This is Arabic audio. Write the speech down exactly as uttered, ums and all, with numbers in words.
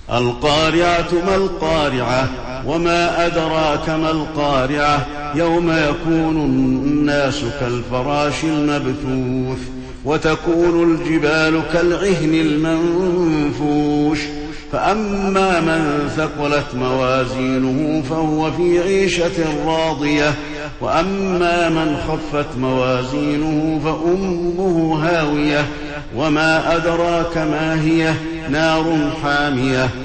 القارعة ما القارعة وما أدراك ما القارعة يوم يكون الناس كالفراش المبثوث وتكون الجبال كالعهن المنفوش فأما من ثقلت موازينه فهو في عيشة راضية وأما من خفت موازينه فأمه هاوية وما أدراك ما هي نار حامية